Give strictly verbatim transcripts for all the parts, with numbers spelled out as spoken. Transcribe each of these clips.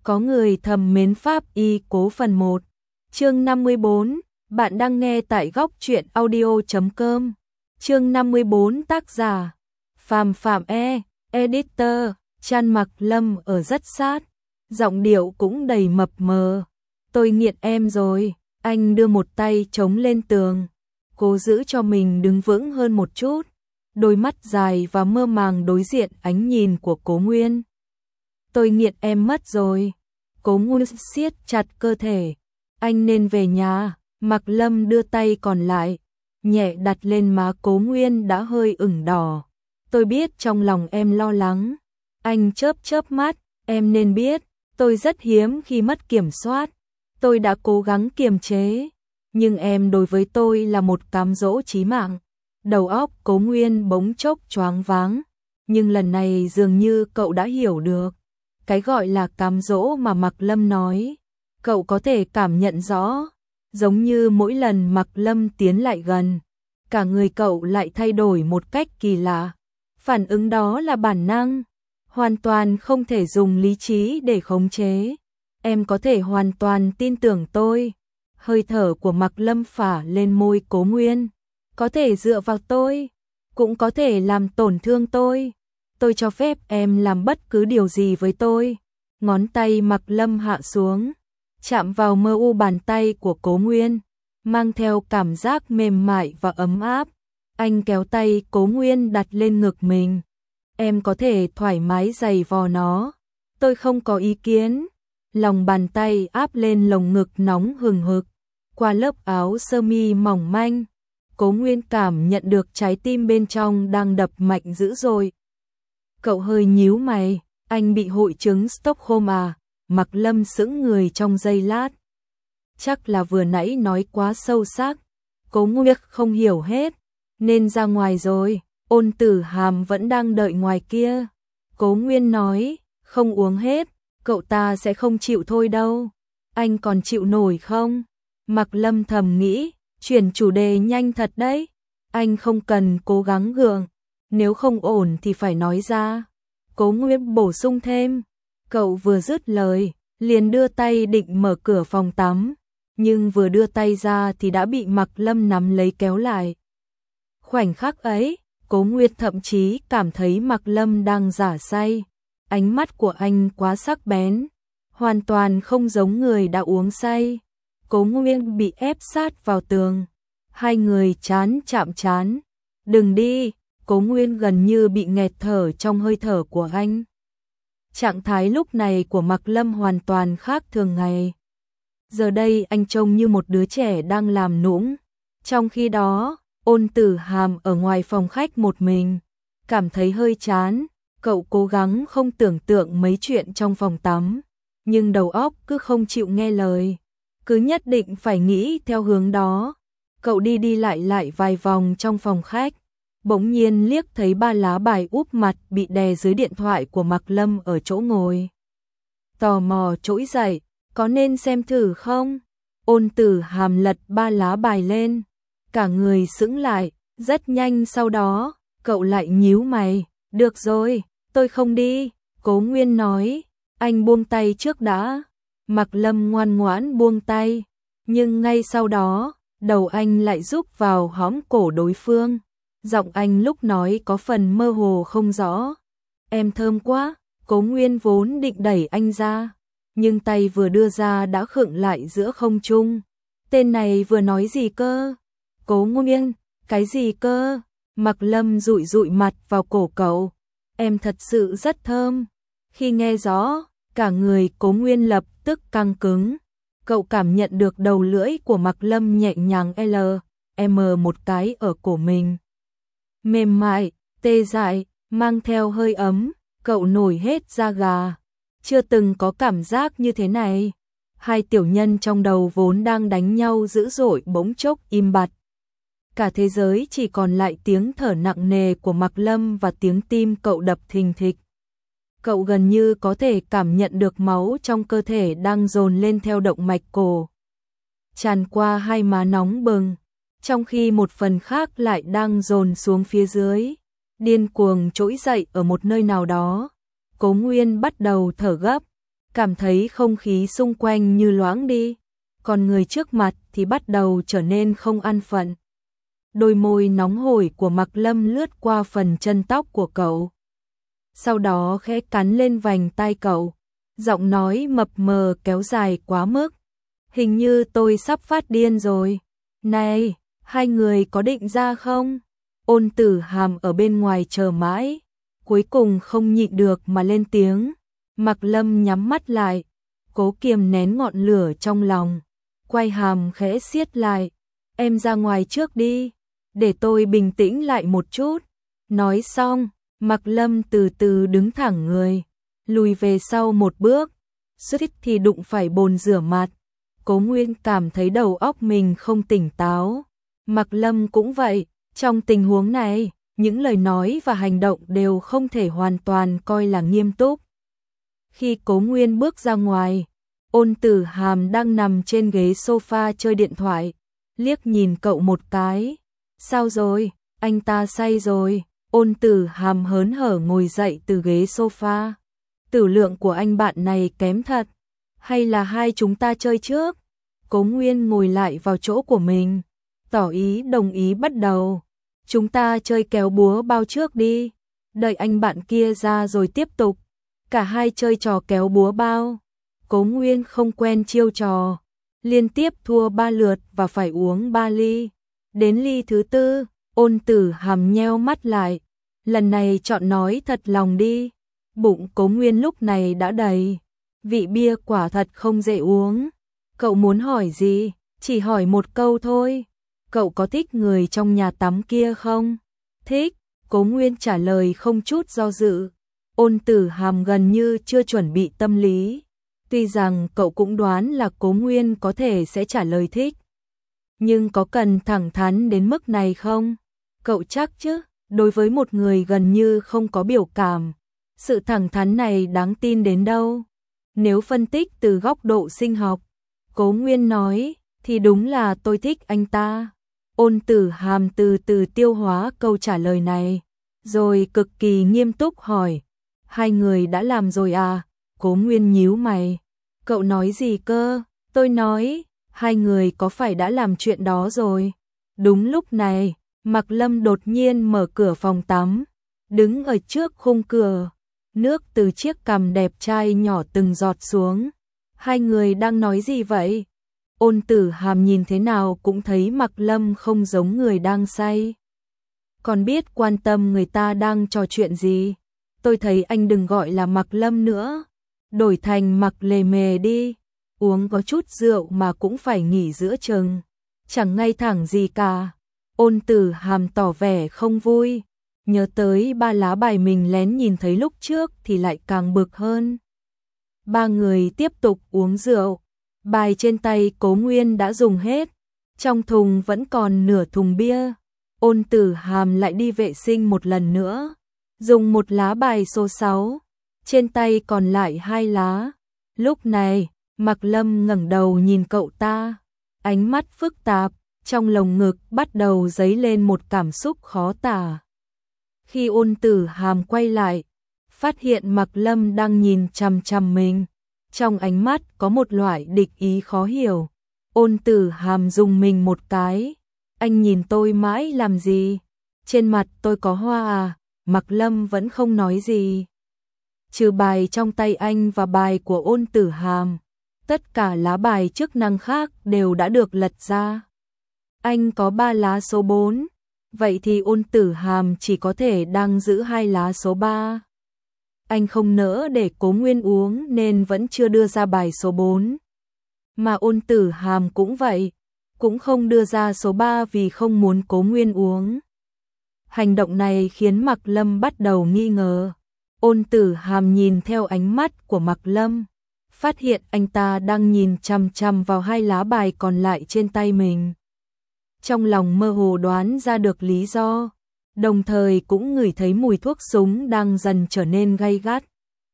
Có người thầm mến pháp y Cố phần một. Chương năm mươi bốn, bạn đang nghe tại góc truyện audio chấm com. Chương năm mươi bốn, tác giả Phàm Phạm E, editor Chan Mặc Lâm ở rất sát, giọng điệu cũng đầy mập mờ. Tôi nghiện em rồi. Anh đưa một tay chống lên tường, cố giữ cho mình đứng vững hơn một chút. Đôi mắt dài và mơ màng đối diện ánh nhìn của Cố Nguyên. Tôi nghiện em mất rồi. Cố Nguyên siết chặt cơ thể. Anh nên về nhà. Mặc Lâm đưa tay còn lại, nhẹ đặt lên má Cố Nguyên đã hơi ửng đỏ. Tôi biết trong lòng em lo lắng. Anh chớp chớp mắt. Em nên biết, tôi rất hiếm khi mất kiểm soát. Tôi đã cố gắng kiềm chế, nhưng em đối với tôi là một cám dỗ chí mạng. Đầu óc Cố Nguyên bỗng chốc choáng váng, nhưng lần này dường như cậu đã hiểu được. Cái gọi là cám dỗ mà Mặc Lâm nói, cậu có thể cảm nhận rõ. Giống như mỗi lần Mặc Lâm tiến lại gần, cả người cậu lại thay đổi một cách kỳ lạ. Phản ứng đó là bản năng, hoàn toàn không thể dùng lý trí để khống chế. Em có thể hoàn toàn tin tưởng tôi. Hơi thở của Mặc Lâm phả lên môi Cố Nguyên. Có thể dựa vào tôi, cũng có thể làm tổn thương tôi. Tôi cho phép em làm bất cứ điều gì với tôi. Ngón tay Mặc Lâm hạ xuống, chạm vào mơ u bàn tay của Cố Nguyên, mang theo cảm giác mềm mại và ấm áp. Anh kéo tay Cố Nguyên đặt lên ngực mình. Em có thể thoải mái giày vò nó, tôi không có ý kiến. Lòng bàn tay áp lên lồng ngực nóng hừng hực, qua lớp áo sơ mi mỏng manh. Cố Nguyên cảm nhận được trái tim bên trong đang đập mạnh dữ dội. Cậu hơi nhíu mày. Anh bị hội chứng Stockholm à? Mặc Lâm sững người trong giây lát. Chắc là vừa nãy nói quá sâu sắc. Cố Nguyên không hiểu hết, nên ra ngoài rồi. Ôn Tử Hàm vẫn đang đợi ngoài kia. Cố Nguyên nói, không uống hết, cậu ta sẽ không chịu thôi đâu. Anh còn chịu nổi không? Mặc Lâm thầm nghĩ, chuyển chủ đề nhanh thật đấy. Anh không cần cố gắng gượng, nếu không ổn thì phải nói ra. Cố Nguyên bổ sung thêm. Cậu vừa dứt lời, liền đưa tay định mở cửa phòng tắm, nhưng vừa đưa tay ra thì đã bị Mặc Lâm nắm lấy kéo lại. Khoảnh khắc ấy, Cố Nguyên thậm chí cảm thấy Mặc Lâm đang giả say. Ánh mắt của anh quá sắc bén, hoàn toàn không giống người đã uống say. Cố Nguyên bị ép sát vào tường, hai người chán chạm chán. Đừng đi. Cố Nguyên gần như bị nghẹt thở trong hơi thở của anh. Trạng thái lúc này của Mặc Lâm hoàn toàn khác thường ngày. Giờ đây anh trông như một đứa trẻ đang làm nũng. Trong khi đó, Ôn Tử Hàm ở ngoài phòng khách một mình, cảm thấy hơi chán. Cậu cố gắng không tưởng tượng mấy chuyện trong phòng tắm, nhưng đầu óc cứ không chịu nghe lời, cứ nhất định phải nghĩ theo hướng đó. Cậu đi đi lại lại vài vòng trong phòng khách, bỗng nhiên liếc thấy ba lá bài úp mặt bị đè dưới điện thoại của Mặc Lâm ở chỗ ngồi. Tò mò trỗi dậy, có nên xem thử không? Ôn Tử Hàm lật ba lá bài lên, cả người sững lại. Rất nhanh sau đó, cậu lại nhíu mày. Được rồi, tôi không đi. Cố Nguyên nói. Anh buông tay trước đã. Mặc Lâm ngoan ngoãn buông tay, nhưng ngay sau đó, đầu anh lại rúc vào hõm cổ đối phương. Giọng anh lúc nói có phần mơ hồ không rõ. Em thơm quá. Cố Nguyên vốn định đẩy anh ra, nhưng tay vừa đưa ra đã khựng lại giữa không trung. Tên này vừa nói gì cơ? Cố Nguyên, cái gì cơ? Mặc Lâm dụi dụi mặt vào cổ cậu. Em thật sự rất thơm. Khi nghe rõ, cả người Cố Nguyên lập tức căng cứng. Cậu cảm nhận được đầu lưỡi của Mặc Lâm nhẹ nhàng L, M một cái ở cổ mình. Mềm mại, tê dại, mang theo hơi ấm. Cậu nổi hết da gà. Chưa từng có cảm giác như thế này. Hai tiểu nhân trong đầu vốn đang đánh nhau dữ dội bỗng chốc im bặt. Cả thế giới chỉ còn lại tiếng thở nặng nề của Mặc Lâm và tiếng tim cậu đập thình thịch. Cậu gần như có thể cảm nhận được máu trong cơ thể đang dồn lên theo động mạch cổ, tràn qua hai má nóng bừng, trong khi một phần khác lại đang dồn xuống phía dưới, điên cuồng trỗi dậy ở một nơi nào đó. Cố Nguyên bắt đầu thở gấp, cảm thấy không khí xung quanh như loãng đi, còn người trước mặt thì bắt đầu trở nên không an phận. Đôi môi nóng hổi của Mạc Lâm lướt qua phần chân tóc của cậu. Sau đó khẽ cắn lên vành tai cậu, giọng nói mập mờ kéo dài quá mức. Hình như tôi sắp phát điên rồi. Này, hai người có định ra không? Ôn Tử Hàm ở bên ngoài chờ mãi, cuối cùng không nhịn được mà lên tiếng. Mạc Lâm nhắm mắt lại, cố kiềm nén ngọn lửa trong lòng, quay hàm khẽ siết lại. Em ra ngoài trước đi, để tôi bình tĩnh lại một chút. Nói xong, Mạc Lâm từ từ đứng thẳng người, lùi về sau một bước, suýt thì đụng phải bồn rửa mặt. Cố Nguyên cảm thấy đầu óc mình không tỉnh táo. Mạc Lâm cũng vậy, trong tình huống này, những lời nói và hành động đều không thể hoàn toàn coi là nghiêm túc. Khi Cố Nguyên bước ra ngoài, Ôn Tử Hàm đang nằm trên ghế sofa chơi điện thoại, liếc nhìn cậu một cái. Sao rồi, anh ta say rồi? Ôn Tử Hàm hớn hở ngồi dậy từ ghế sofa. Tử lượng của anh bạn này kém thật, hay là hai chúng ta chơi trước? Cố Nguyên ngồi lại vào chỗ của mình, tỏ ý đồng ý bắt đầu. Chúng ta chơi kéo búa bao trước đi, đợi anh bạn kia ra rồi tiếp tục. Cả hai chơi trò kéo búa bao. Cố Nguyên không quen chiêu trò, liên tiếp thua ba lượt và phải uống ba ly. Đến ly thứ tư, Ôn Tử Hàm nheo mắt lại. Lần này chọn nói thật lòng đi. Bụng Cố Nguyên lúc này đã đầy, vị bia quả thật không dễ uống. Cậu muốn hỏi gì? Chỉ hỏi một câu thôi. Cậu có thích người trong nhà tắm kia không? Thích, Cố Nguyên trả lời không chút do dự. Ôn Tử Hàm gần như chưa chuẩn bị tâm lý. Tuy rằng cậu cũng đoán là Cố Nguyên có thể sẽ trả lời thích, nhưng có cần thẳng thắn đến mức này không? Cậu chắc chứ? Đối với một người gần như không có biểu cảm, sự thẳng thắn này đáng tin đến đâu? Nếu phân tích từ góc độ sinh học, Cố Nguyên nói, thì đúng là tôi thích anh ta. Ôn Tử Hàm từ từ tiêu hóa câu trả lời này, rồi cực kỳ nghiêm túc hỏi, hai người đã làm rồi à? Cố Nguyên nhíu mày, cậu nói gì cơ? Tôi nói, hai người có phải đã làm chuyện đó rồi? Đúng lúc này, Mạc Lâm đột nhiên mở cửa phòng tắm, đứng ở trước khung cửa, nước từ chiếc cằm đẹp trai nhỏ từng giọt xuống. Hai người đang nói gì vậy? Ôn Tử Hàm nhìn thế nào cũng thấy Mạc Lâm không giống người đang say. Còn biết quan tâm người ta đang trò chuyện gì. Tôi thấy anh đừng gọi là Mạc Lâm nữa, đổi thành Mạc Lề Mề đi. Uống có chút rượu mà cũng phải nghỉ giữa chừng, chẳng ngay thẳng gì cả. Ôn Tử Hàm tỏ vẻ không vui, nhớ tới ba lá bài mình lén nhìn thấy lúc trước thì lại càng bực hơn. Ba người tiếp tục uống rượu, bài trên tay Cố Nguyên đã dùng hết, trong thùng vẫn còn nửa thùng bia. Ôn Tử Hàm lại đi vệ sinh một lần nữa, dùng một lá bài số sáu, trên tay còn lại hai lá. Lúc này, Mạc Lâm ngẩng đầu nhìn cậu ta, ánh mắt phức tạp, trong lồng ngực bắt đầu dấy lên một cảm xúc khó tả. Khi Ôn Tử Hàm quay lại, phát hiện Mạc Lâm đang nhìn chằm chằm mình, trong ánh mắt có một loại địch ý khó hiểu. Ôn Tử Hàm rùng mình một cái, anh nhìn tôi mãi làm gì? Trên mặt tôi có hoa à? Mạc Lâm vẫn không nói gì. Trừ bài trong tay anh và bài của Ôn Tử Hàm, tất cả lá bài chức năng khác đều đã được lật ra. Anh có ba lá số bốn, vậy thì Ôn Tử Hàm chỉ có thể đang giữ hai lá số ba. Anh không nỡ để Cố Nguyên uống nên vẫn chưa đưa ra bài số bốn. Mà Ôn Tử Hàm cũng vậy, cũng không đưa ra số ba vì không muốn Cố Nguyên uống. Hành động này khiến Mạc Lâm bắt đầu nghi ngờ. Ôn Tử Hàm nhìn theo ánh mắt của Mạc Lâm, phát hiện anh ta đang nhìn chằm chằm vào hai lá bài còn lại trên tay mình. Trong lòng mơ hồ đoán ra được lý do, đồng thời cũng ngửi thấy mùi thuốc súng đang dần trở nên gay gắt.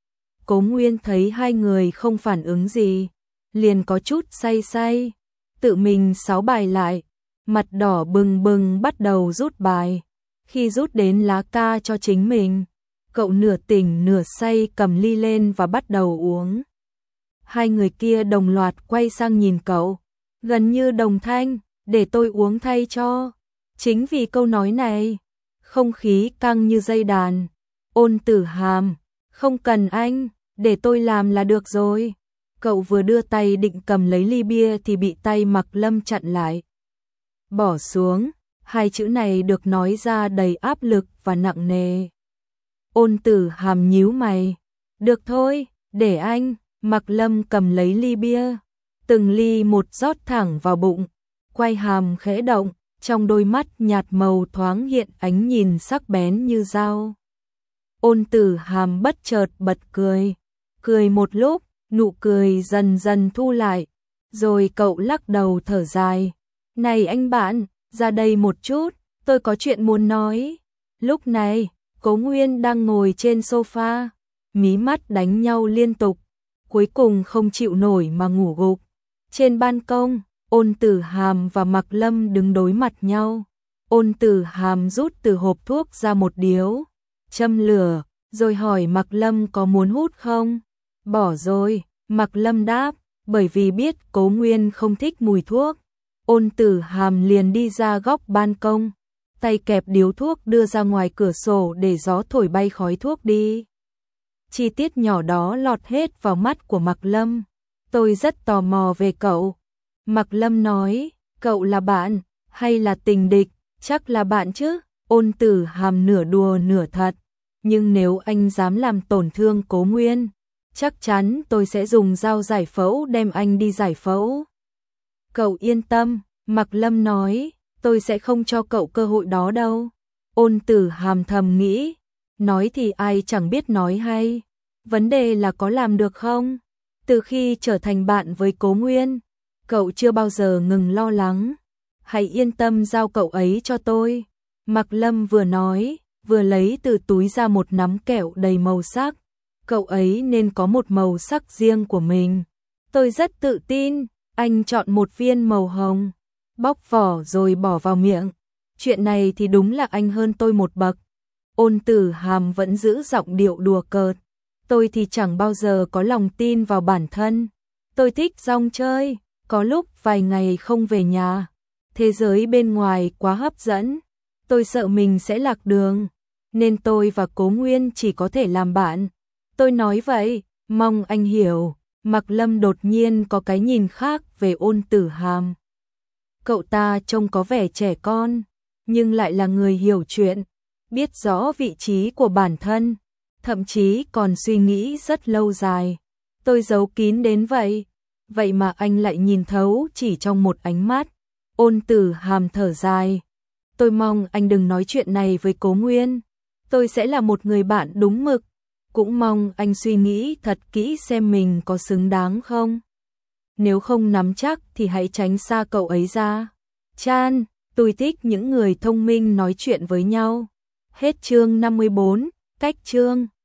Cố Nguyên thấy hai người không phản ứng gì, liền có chút say say, tự mình sáu bài lại, mặt đỏ bừng bừng bắt đầu rút bài. Khi rút đến lá ca cho chính mình, cậu nửa tỉnh nửa say cầm ly lên và bắt đầu uống. Hai người kia đồng loạt quay sang nhìn cậu, gần như đồng thanh, để tôi uống thay cho. Chính vì câu nói này, không khí căng như dây đàn. Ôn Tử Hàm, không cần anh, để tôi làm là được rồi. Cậu vừa đưa tay định cầm lấy ly bia thì bị tay Mạc Lâm chặn lại. Bỏ xuống, hai chữ này được nói ra đầy áp lực và nặng nề. Ôn Tử Hàm nhíu mày. Được thôi, để anh. Mạc Lâm cầm lấy ly bia, từng ly một rót thẳng vào bụng, quay hàm khẽ động, trong đôi mắt nhạt màu thoáng hiện ánh nhìn sắc bén như dao. Ôn Tử Hàm bất chợt bật cười, cười một lúc, nụ cười dần dần thu lại, rồi cậu lắc đầu thở dài. Này anh bạn, ra đây một chút, tôi có chuyện muốn nói. Lúc này, Cố Nguyên đang ngồi trên sofa, mí mắt đánh nhau liên tục, cuối cùng không chịu nổi mà ngủ gục. Trên ban công, Ôn Tử Hàm và Mạc Lâm đứng đối mặt nhau. Ôn Tử Hàm rút từ hộp thuốc ra một điếu, châm lửa, rồi hỏi Mạc Lâm có muốn hút không? Bỏ rồi, Mạc Lâm đáp, bởi vì biết Cố Nguyên không thích mùi thuốc. Ôn Tử Hàm liền đi ra góc ban công, tay kẹp điếu thuốc đưa ra ngoài cửa sổ để gió thổi bay khói thuốc đi. Chi tiết nhỏ đó lọt hết vào mắt của Mạc Lâm. Tôi rất tò mò về cậu. Mạc Lâm nói, cậu là bạn, hay là tình địch? Chắc là bạn chứ. Ôn Tử Hàm nửa đùa nửa thật. Nhưng nếu anh dám làm tổn thương Cố Nguyên, chắc chắn tôi sẽ dùng dao giải phẫu đem anh đi giải phẫu. Cậu yên tâm, Mạc Lâm nói, tôi sẽ không cho cậu cơ hội đó đâu. Ôn Tử Hàm thầm nghĩ, nói thì ai chẳng biết nói hay. Vấn đề là có làm được không? Từ khi trở thành bạn với Cố Nguyên, cậu chưa bao giờ ngừng lo lắng. Hãy yên tâm giao cậu ấy cho tôi. Mạc Lâm vừa nói, vừa lấy từ túi ra một nắm kẹo đầy màu sắc. Cậu ấy nên có một màu sắc riêng của mình. Tôi rất tự tin, anh chọn một viên màu hồng, bóc vỏ rồi bỏ vào miệng. Chuyện này thì đúng là anh hơn tôi một bậc. Ôn Tử Hàm vẫn giữ giọng điệu đùa cợt. Tôi thì chẳng bao giờ có lòng tin vào bản thân. Tôi thích rong chơi, có lúc vài ngày không về nhà. Thế giới bên ngoài quá hấp dẫn, tôi sợ mình sẽ lạc đường, nên tôi và Cố Nguyên chỉ có thể làm bạn. Tôi nói vậy, mong anh hiểu. Mạc Lâm đột nhiên có cái nhìn khác về Ôn Tử Hàm. Cậu ta trông có vẻ trẻ con, nhưng lại là người hiểu chuyện, biết rõ vị trí của bản thân, thậm chí còn suy nghĩ rất lâu dài. Tôi giấu kín đến vậy, vậy mà anh lại nhìn thấu chỉ trong một ánh mắt. Ôn Tử Hàm thở dài. Tôi mong anh đừng nói chuyện này với Cố Nguyên. Tôi sẽ là một người bạn đúng mực. Cũng mong anh suy nghĩ thật kỹ xem mình có xứng đáng không. Nếu không nắm chắc thì hãy tránh xa cậu ấy ra. Chan, tôi thích những người thông minh nói chuyện với nhau. Hết chương năm mươi bốn, cách chương.